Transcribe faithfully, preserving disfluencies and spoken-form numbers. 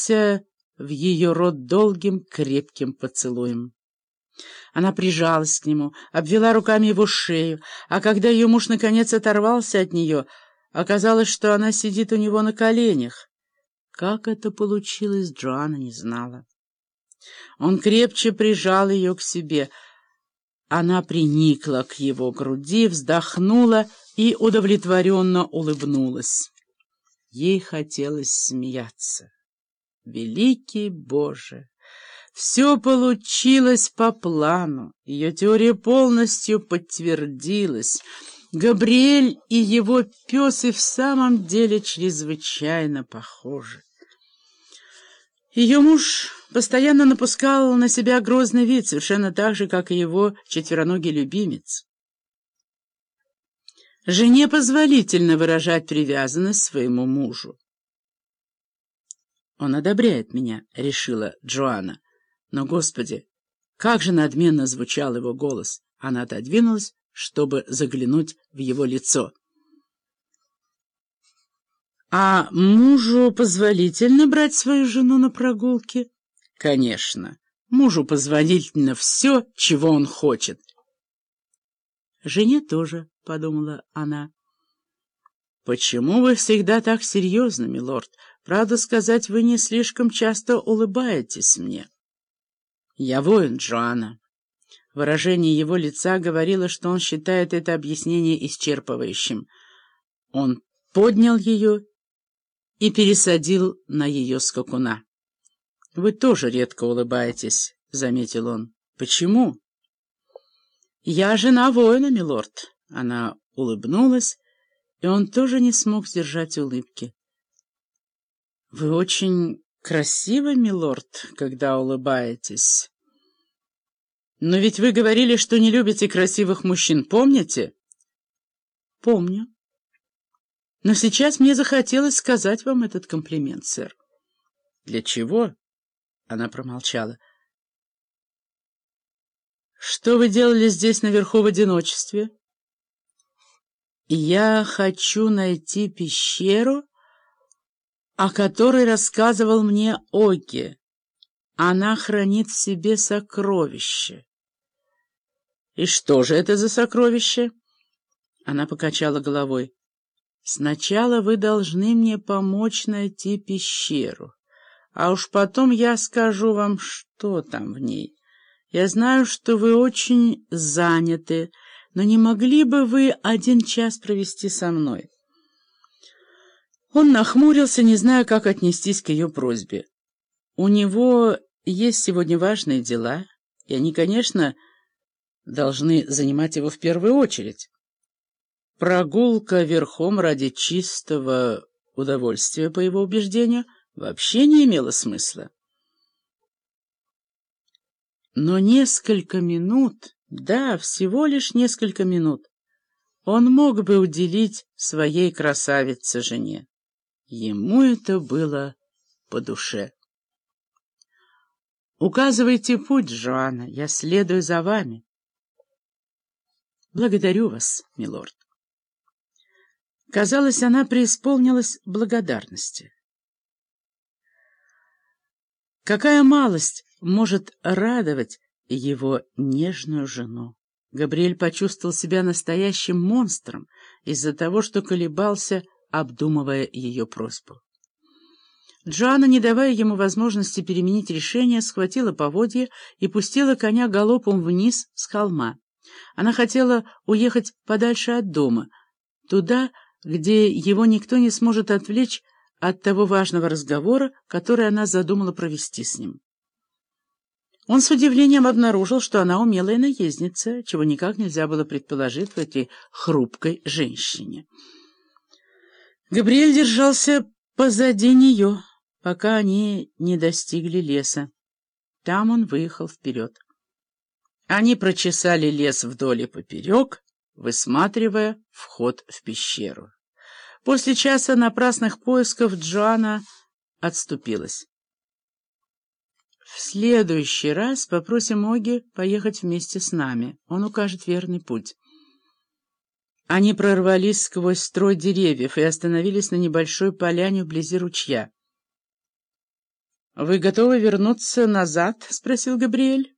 впился в ее рот долгим крепким поцелуем. Она прижалась к нему, обвела руками его шею, а когда ее муж наконец оторвался от нее, оказалось, что она сидит у него на коленях. Как это получилось, Джоанна не знала. Он крепче прижал ее к себе. Она приникла к его груди, вздохнула и удовлетворенно улыбнулась. Ей хотелось смеяться. Великий Боже! Все получилось по плану. Ее теория полностью подтвердилась. Габриэль и его пес и в самом деле чрезвычайно похожи. Ее муж постоянно напускал на себя грозный вид, совершенно так же, как и его четвероногий любимец. Жене позволительно выражать привязанность своему мужу. «Он одобряет меня», — решила Джоанна. Но, Господи, как же надменно звучал его голос! Она отодвинулась, чтобы заглянуть в его лицо. «А мужу позволительно брать свою жену на прогулки?» «Конечно, мужу позволительно все, чего он хочет». «Жене тоже», — подумала она. «Почему вы всегда так серьезны, милорд? Правду сказать, вы не слишком часто улыбаетесь мне». «Я воин, Джоанна». Выражение его лица говорило, что он считает это объяснение исчерпывающим. Он поднял ее и пересадил на ее скакуна. «Вы тоже редко улыбаетесь», — заметил он. «Почему?» «Я жена воина, милорд». Она улыбнулась, и он тоже не смог сдержать улыбки. «Вы очень красивы, милорд, когда улыбаетесь. Но ведь вы говорили, что не любите красивых мужчин, помните?» «Помню. Но сейчас мне захотелось сказать вам этот комплимент, сэр». «Для чего?» Она промолчала. «Что вы делали здесь наверху в одиночестве?» «Я хочу найти пещеру, о которой рассказывал мне Огги. Она хранит в себе сокровище». «И что же это за сокровище?» Она покачала головой. «Сначала вы должны мне помочь найти пещеру, а уж потом я скажу вам, что там в ней. Я знаю, что вы очень заняты, но не могли бы вы один час провести со мной?» Он нахмурился, не зная, как отнестись к ее просьбе. У него есть сегодня важные дела, и они, конечно, должны занимать его в первую очередь. Прогулка верхом ради чистого удовольствия, по его убеждению, вообще не имела смысла. Но несколько минут, да, всего лишь несколько минут, он мог бы уделить своей красавице-жене. Ему это было по душе. «Указывайте путь, Джоанна, я следую за вами». «Благодарю вас, милорд». Казалось, она преисполнилась благодарности. Какая малость может радовать его нежную жену? Габриэль почувствовал себя настоящим монстром из-за того, что колебался, обдумывая ее просьбу. Джоанна, не давая ему возможности переменить решение, схватила поводья и пустила коня галопом вниз с холма. Она хотела уехать подальше от дома, туда, где его никто не сможет отвлечь от того важного разговора, который она задумала провести с ним. Он с удивлением обнаружил, что она умелая наездница, чего никак нельзя было предположить в этой хрупкой женщине. Габриэль держался позади нее, пока они не достигли леса. Там он выехал вперед. Они прочесали лес вдоль и поперек, высматривая вход в пещеру. После часа напрасных поисков Джоанна отступилась. «В следующий раз попросим Огги поехать вместе с нами. Он укажет верный путь». Они прорвались сквозь строй деревьев и остановились на небольшой поляне вблизи ручья. «Вы готовы вернуться назад?» — спросил Габриэль.